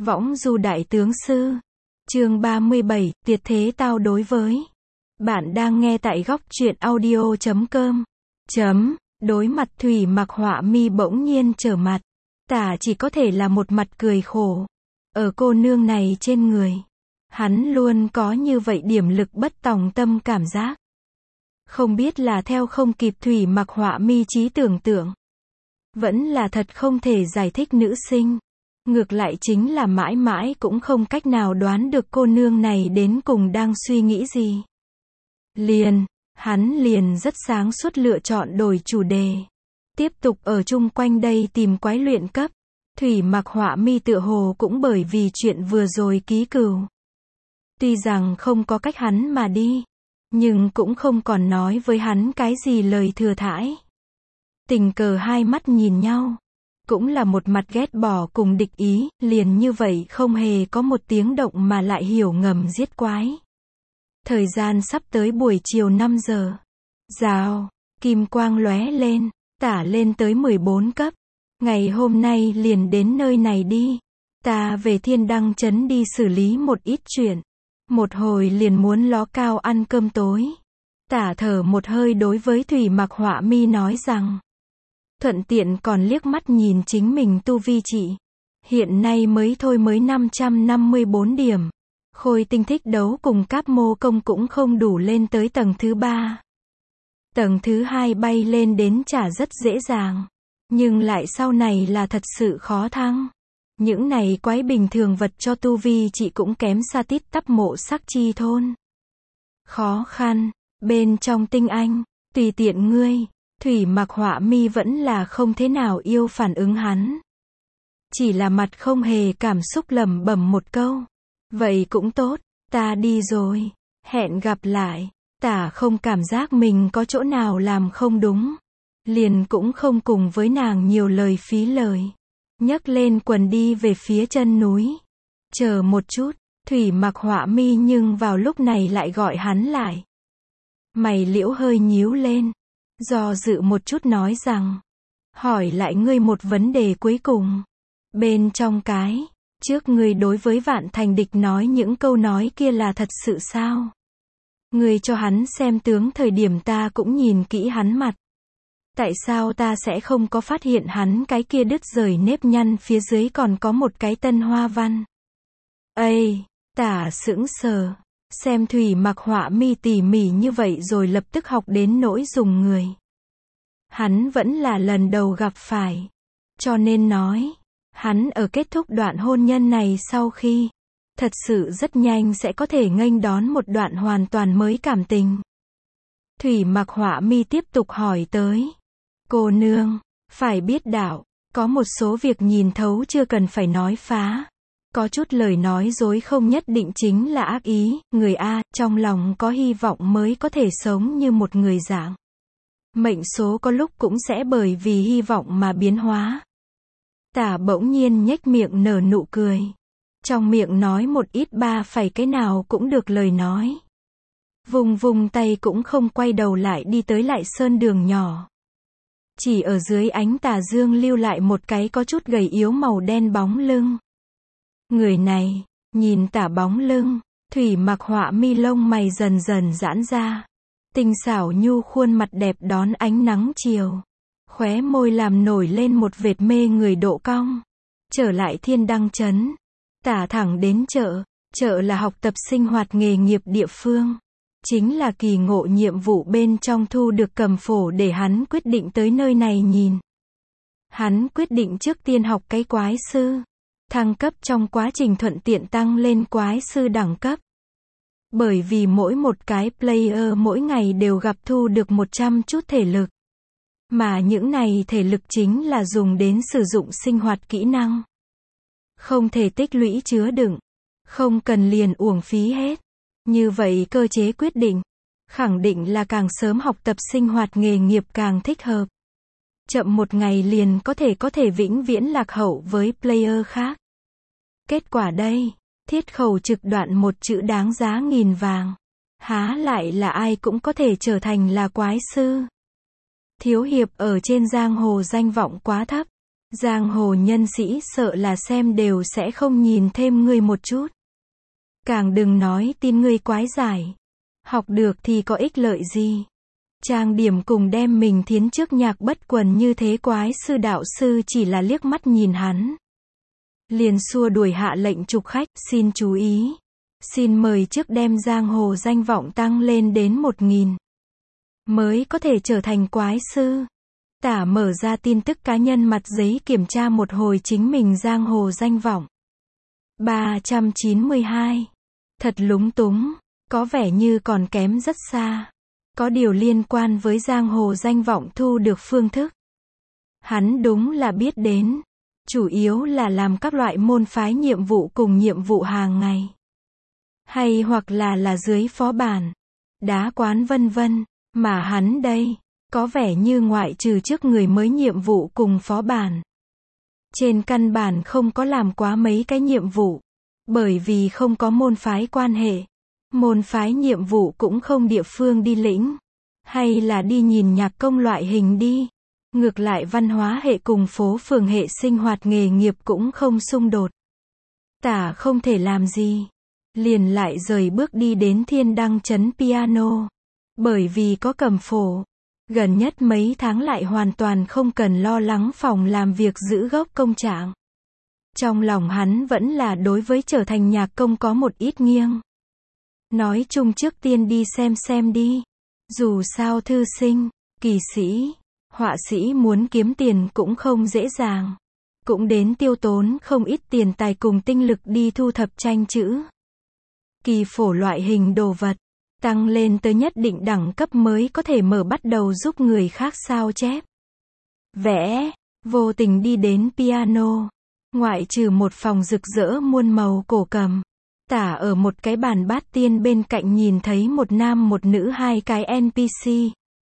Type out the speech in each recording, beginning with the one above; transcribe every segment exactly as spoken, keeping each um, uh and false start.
Võng du đại tướng sư. Chương ba mươi bảy, tuyệt thế tao đối với. Bạn đang nghe tại góc truyện audio chấm com. Chấm, đối mặt Thủy Mặc Họa Mi bỗng nhiên trở mặt. Tả chỉ có thể là một mặt cười khổ. Ở cô nương này trên người, hắn luôn có như vậy điểm lực bất tòng tâm cảm giác. Không biết là theo không kịp Thủy Mặc Họa Mi trí tưởng tượng, vẫn là thật không thể giải thích nữ sinh. Ngược lại chính là mãi mãi cũng không cách nào đoán được cô nương này đến cùng đang suy nghĩ gì. Liền, hắn liền rất sáng suốt lựa chọn đổi chủ đề. Tiếp tục ở chung quanh đây tìm quái luyện cấp. Thủy Mặc Họa Mi tựa hồ cũng bởi vì chuyện vừa rồi ký cửu. Tuy rằng không có cách hắn mà đi, nhưng cũng không còn nói với hắn cái gì lời thừa thãi. Tình cờ hai mắt nhìn nhau, cũng là một mặt ghét bỏ cùng địch ý, liền như vậy không hề có một tiếng động mà lại hiểu ngầm giết quái. Thời gian sắp tới buổi chiều năm giờ. Rào, kim quang lóe lên, tả lên tới mười bốn cấp. Ngày hôm nay liền đến nơi này đi. Ta về Thiên Đăng Trấn đi xử lý một ít chuyện. Một hồi liền muốn ló cao ăn cơm tối. Tả thở một hơi đối với Thủy Mặc Họa Mi nói rằng. Thuận tiện còn liếc mắt nhìn chính mình tu vi trị. Hiện nay mới thôi mới năm trăm năm mươi bốn điểm. Khôi tinh thích đấu cùng cáp mô công cũng không đủ lên tới tầng thứ ba. Tầng thứ hai bay lên đến chả rất dễ dàng. Nhưng lại sau này là thật sự khó thăng. Những này quái bình thường vật cho tu vi chị cũng kém xa tít tắp mộ sắc chi thôn. Khó khăn, bên trong tinh anh, tùy tiện ngươi. Thủy Mặc Họa Mi vẫn là không thế nào yêu phản ứng hắn. Chỉ là mặt không hề cảm xúc lẩm bẩm một câu. Vậy cũng tốt, ta đi rồi. Hẹn gặp lại. Tả không cảm giác mình có chỗ nào làm không đúng. Liền cũng không cùng với nàng nhiều lời phí lời. Nhấc lên quần đi về phía chân núi. Chờ một chút, Thủy Mặc Họa Mi nhưng vào lúc này lại gọi hắn lại. Mày liễu hơi nhíu lên. Do dự một chút nói rằng. Hỏi lại ngươi một vấn đề cuối cùng. Bên trong cái, trước ngươi đối với Vạn Thành Địch nói những câu nói kia là thật sự sao? Ngươi cho hắn xem tướng thời điểm ta cũng nhìn kỹ hắn mặt. Tại sao ta sẽ không có phát hiện hắn cái kia đứt rời nếp nhăn phía dưới còn có một cái tân hoa văn? Ây, tả sững sờ. Xem Thủy Mặc Họa Mi tỉ mỉ như vậy rồi lập tức học đến nỗi dùng người. Hắn vẫn là lần đầu gặp phải. Cho nên nói, hắn ở kết thúc đoạn hôn nhân này sau khi, thật sự rất nhanh sẽ có thể nghênh đón một đoạn hoàn toàn mới cảm tình. Thủy Mặc Họa Mi tiếp tục hỏi tới. Cô nương, phải biết đạo, có một số việc nhìn thấu chưa cần phải nói phá. Có chút lời nói dối không nhất định chính là ác ý, người A, trong lòng có hy vọng mới có thể sống như một người dạng. Mệnh số có lúc cũng sẽ bởi vì hy vọng mà biến hóa. Tả bỗng nhiên nhếch miệng nở nụ cười. Trong miệng nói một ít ba phải cái nào cũng được lời nói. Vùng vùng tay cũng không quay đầu lại đi tới lại sơn đường nhỏ. Chỉ ở dưới ánh tà dương lưu lại một cái có chút gầy yếu màu đen bóng lưng. Người này, nhìn tả bóng lưng, Thủy Mặc Họa Mi lông mày dần dần giãn ra. Tinh xảo nhu khuôn mặt đẹp đón ánh nắng chiều. Khóe môi làm nổi lên một vệt mê người độ cong. Trở lại Thiên Đăng Trấn. Tả thẳng đến chợ. Chợ là học tập sinh hoạt nghề nghiệp địa phương. Chính là kỳ ngộ nhiệm vụ bên trong thu được cầm phổ để hắn quyết định tới nơi này nhìn. Hắn quyết định trước tiên học cái quái sư. Thăng cấp trong quá trình thuận tiện tăng lên quái sư đẳng cấp. Bởi vì mỗi một cái player mỗi ngày đều gặp thu được một trăm chút thể lực. Mà những này thể lực chính là dùng đến sử dụng sinh hoạt kỹ năng. Không thể tích lũy chứa đựng. Không cần liền uổng phí hết. Như vậy cơ chế quyết định. Khẳng định là càng sớm học tập sinh hoạt nghề nghiệp càng thích hợp. Chậm một ngày liền có thể có thể vĩnh viễn lạc hậu với player khác. Kết quả đây, thiết khẩu trực đoạn một chữ đáng giá nghìn vàng. Há lại là ai cũng có thể trở thành là quái sư. Thiếu hiệp ở trên giang hồ danh vọng quá thấp. Giang hồ nhân sĩ sợ là xem đều sẽ không nhìn thêm ngươi một chút. Càng đừng nói tin ngươi quái giải. Học được thì có ích lợi gì. Trang điểm cùng đem mình thiến trước nhạc bất quần như thế, quái sư đạo sư chỉ là liếc mắt nhìn hắn. Liền xua đuổi hạ lệnh trục khách, xin chú ý. Xin mời trước đem giang hồ danh vọng tăng lên đến một nghìn. Mới có thể trở thành quái sư. Tả mở ra tin tức cá nhân mặt giấy kiểm tra một hồi chính mình giang hồ danh vọng. ba trăm chín mươi hai. Thật lúng túng, có vẻ như còn kém rất xa. Có điều liên quan với giang hồ danh vọng thu được phương thức. Hắn đúng là biết đến. Chủ yếu là làm các loại môn phái nhiệm vụ cùng nhiệm vụ hàng ngày. Hay hoặc là là dưới phó bản, đá quán vân vân. Mà hắn đây, có vẻ như ngoại trừ trước người mới nhiệm vụ cùng phó bản. Trên căn bản không có làm quá mấy cái nhiệm vụ. Bởi vì không có môn phái quan hệ. Môn phái nhiệm vụ cũng không địa phương đi lĩnh. Hay là đi nhìn nhạc công loại hình đi. Ngược lại văn hóa hệ cùng phố phường hệ sinh hoạt nghề nghiệp cũng không xung đột. Tả không thể làm gì. Liền lại rời bước đi đến Thiên Đăng trấn piano. Bởi vì có cầm phổ. Gần nhất mấy tháng lại hoàn toàn không cần lo lắng phòng làm việc giữ gốc công trạng. Trong lòng hắn vẫn là đối với trở thành nhạc công có một ít nghiêng. Nói chung trước tiên đi xem xem đi. Dù sao thư sinh, kỳ sĩ, họa sĩ muốn kiếm tiền cũng không dễ dàng. Cũng đến tiêu tốn không ít tiền tài cùng tinh lực đi thu thập tranh chữ. Kỳ phổ loại hình đồ vật. Tăng lên tới nhất định đẳng cấp mới có thể mở bắt đầu giúp người khác sao chép. Vẽ, vô tình đi đến piano. Ngoại trừ một phòng rực rỡ muôn màu cổ cầm. Tả ở một cái bàn bát tiên bên cạnh nhìn thấy một nam một nữ hai cái en pê xê.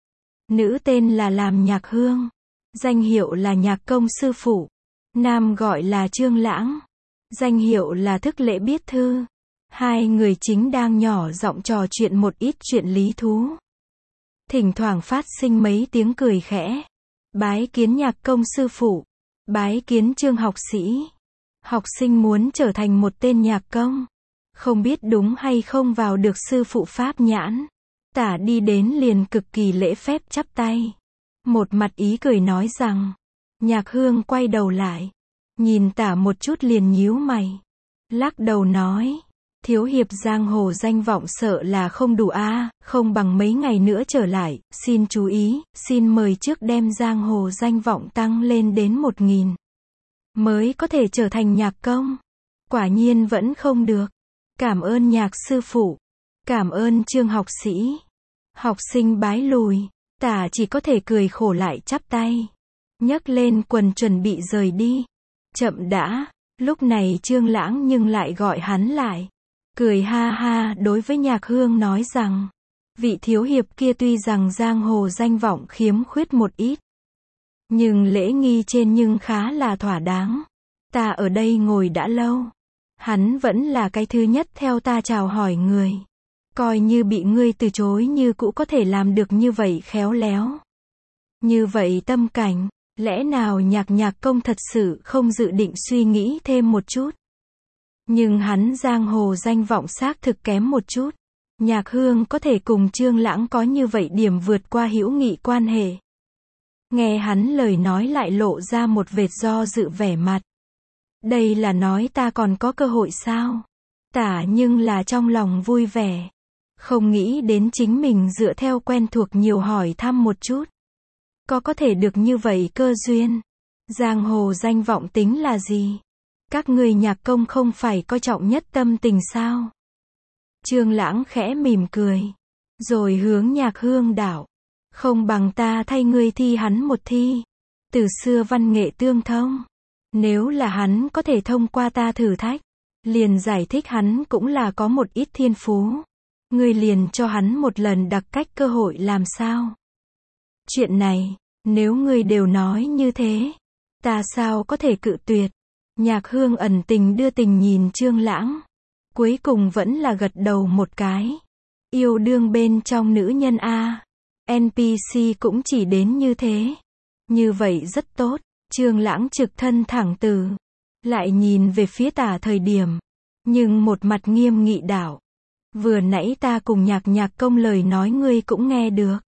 Nữ tên là Làm Nhạc Hương. Danh hiệu là nhạc công sư phụ. Nam gọi là Trương Lãng. Danh hiệu là Thức Lễ Biết Thư. Hai người chính đang nhỏ giọng trò chuyện một ít chuyện lý thú. Thỉnh thoảng phát sinh mấy tiếng cười khẽ. Bái kiến nhạc công sư phụ. Bái kiến Trương học sĩ. Học sinh muốn trở thành một tên nhạc công. Không biết đúng hay không vào được sư phụ pháp nhãn. Tả đi đến liền cực kỳ lễ phép chắp tay. Một mặt ý cười nói rằng. Nhạc Hương quay đầu lại. Nhìn tả một chút liền nhíu mày. Lắc đầu nói. Thiếu hiệp giang hồ danh vọng sợ là không đủ a, à, không bằng mấy ngày nữa trở lại, xin chú ý, xin mời trước đem giang hồ danh vọng tăng lên đến một nghìn. Mới có thể trở thành nhạc công. Quả nhiên vẫn không được. Cảm ơn nhạc sư phụ. Cảm ơn Trương học sĩ. Học sinh bái lùi. Tả chỉ có thể cười khổ lại chắp tay. Nhấc lên quần chuẩn bị rời đi. Chậm đã. Lúc này Trương Lãng nhưng lại gọi hắn lại. Cười ha ha đối với Nhạc Hương nói rằng. Vị thiếu hiệp kia tuy rằng giang hồ danh vọng khiếm khuyết một ít. Nhưng lễ nghi trên nhưng khá là thỏa đáng. Ta ở đây ngồi đã lâu. Hắn vẫn là cái thứ nhất theo ta chào hỏi người. Coi như bị ngươi từ chối như cũ có thể làm được như vậy khéo léo. Như vậy tâm cảnh, lẽ nào nhạc nhạc công thật sự không dự định suy nghĩ thêm một chút. Nhưng hắn giang hồ danh vọng xác thực kém một chút. Nhạc Hương có thể cùng Trương Lãng có như vậy điểm vượt qua hữu nghị quan hệ. Nghe hắn lời nói lại lộ ra một vệt do dự vẻ mặt. Đây là nói ta còn có cơ hội sao? Tả nhưng là trong lòng vui vẻ. Không nghĩ đến chính mình dựa theo quen thuộc nhiều hỏi thăm một chút. Có có thể được như vậy cơ duyên. Giang hồ danh vọng tính là gì? Các người nhạc công không phải coi trọng nhất tâm tình sao? Trương Lãng khẽ mỉm cười. Rồi hướng Nhạc Hương đảo. Không bằng ta thay ngươi thi hắn một thi. Từ xưa văn nghệ tương thông. Nếu là hắn có thể thông qua ta thử thách. Liền giải thích hắn cũng là có một ít thiên phú. Ngươi liền cho hắn một lần đặc cách cơ hội làm sao? Chuyện này, nếu ngươi đều nói như thế. Ta sao có thể cự tuyệt? Nhạc Hương ẩn tình đưa tình nhìn Trương Lãng. Cuối cùng vẫn là gật đầu một cái. Yêu đương bên trong nữ nhân A. en pê xê cũng chỉ đến như thế. Như vậy rất tốt. Trương Lãng trực thân thẳng từ, lại nhìn về phía Tả Thời Điểm, nhưng một mặt nghiêm nghị đạo: vừa nãy ta cùng Nhạc Nhạc Công lời nói ngươi cũng nghe được.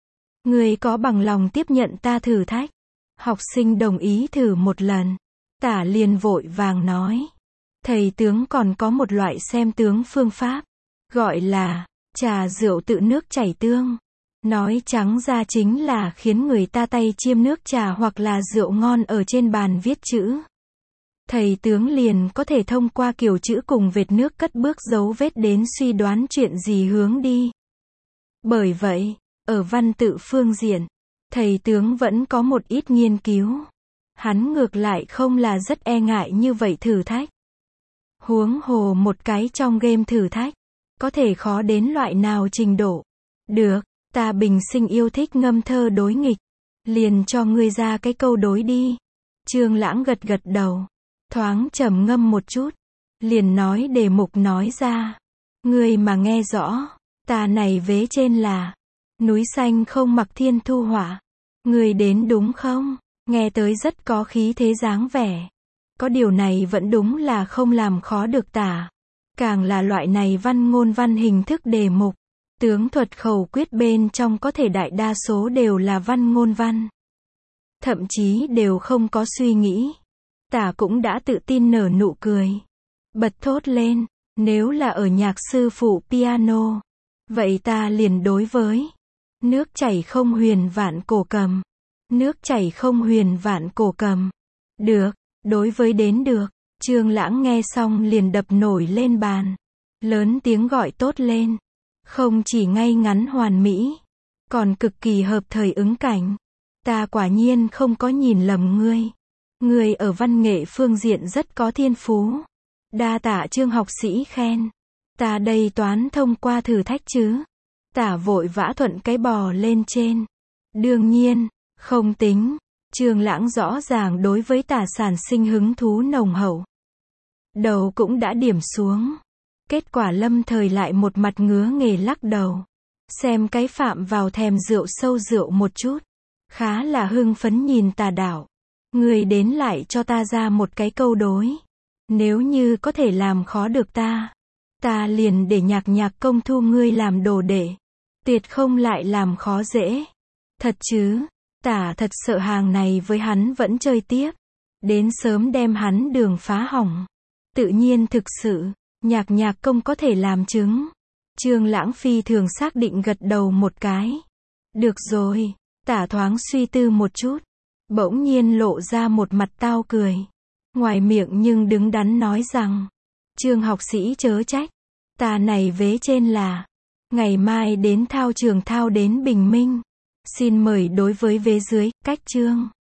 Ngươi có bằng lòng tiếp nhận ta thử thách? Học sinh đồng ý thử một lần. Tả liền vội vàng nói: thầy tướng còn có một loại xem tướng phương pháp, gọi là trà rượu tự nước chảy tương. Nói trắng ra chính là khiến người ta tay chiêm nước trà hoặc là rượu ngon ở trên bàn viết chữ. Thầy tướng liền có thể thông qua kiểu chữ cùng vệt nước cất bước dấu vết đến suy đoán chuyện gì hướng đi. Bởi vậy, ở văn tự phương diện, thầy tướng vẫn có một ít nghiên cứu. Hắn ngược lại không là rất e ngại như vậy thử thách. Huống hồ một cái trong game thử thách, có thể khó đến loại nào trình độ. Được, ta bình sinh yêu thích ngâm thơ đối nghịch. Liền cho ngươi ra cái câu đối đi. Trương Lãng gật gật đầu, thoáng trầm ngâm một chút, liền nói đề mục nói ra. Ngươi mà nghe rõ, ta này vế trên là núi xanh không mặc thiên thu họa. Ngươi đến đúng không? Nghe tới rất có khí thế dáng vẻ. Có điều này vẫn đúng là không làm khó được Tả. Càng là loại này văn ngôn văn hình thức đề mục. Tướng thuật khẩu quyết bên trong có thể đại đa số đều là văn ngôn văn. Thậm chí đều không có suy nghĩ. Tả cũng đã tự tin nở nụ cười. Bật thốt lên, nếu là ở nhạc sư phụ piano, vậy ta liền đối với nước chảy không huyền vạn cổ cầm. Nước chảy không huyền vạn cổ cầm. Được, đối với đến được. Trương Lãng nghe xong liền đập nổi lên bàn. Lớn tiếng gọi tốt lên. Không chỉ ngay ngắn hoàn mỹ, còn cực kỳ hợp thời ứng cảnh. Ta quả nhiên không có nhìn lầm ngươi. Ngươi ở văn nghệ phương diện rất có thiên phú. Đa tạ Trương học sĩ khen. Ta đây toán thông qua thử thách chứ? Tả vội vã thuận cái bò lên trên. Đương nhiên, không tính. Trương Lãng rõ ràng đối với Tả sản sinh hứng thú nồng hậu. Đầu cũng đã điểm xuống. Kết quả lâm thời lại một mặt ngứa nghề lắc đầu. Xem cái phạm vào thèm rượu sâu rượu một chút. Khá là hưng phấn nhìn Tả đạo. Ngươi đến lại cho ta ra một cái câu đối. Nếu như có thể làm khó được ta, ta liền để Nhạc Nhạc Công thu ngươi làm đồ đệ. Tuyệt không lại làm khó dễ. Thật chứ? Tả thật sợ hàng này với hắn vẫn chơi tiếp. Đến sớm đem hắn đường phá hỏng. Tự nhiên thực sự, Nhạc Nhạc Công có thể làm chứng. Trương Lãng phi thường xác định gật đầu một cái. Được rồi. Tả thoáng suy tư một chút, bỗng nhiên lộ ra một mặt tao cười. Ngoài miệng nhưng đứng đắn nói rằng: Trương học sĩ chớ trách. Ta này vế trên là ngày mai đến thao trường thao đến bình minh. Xin mời đối với vế dưới, cách chương.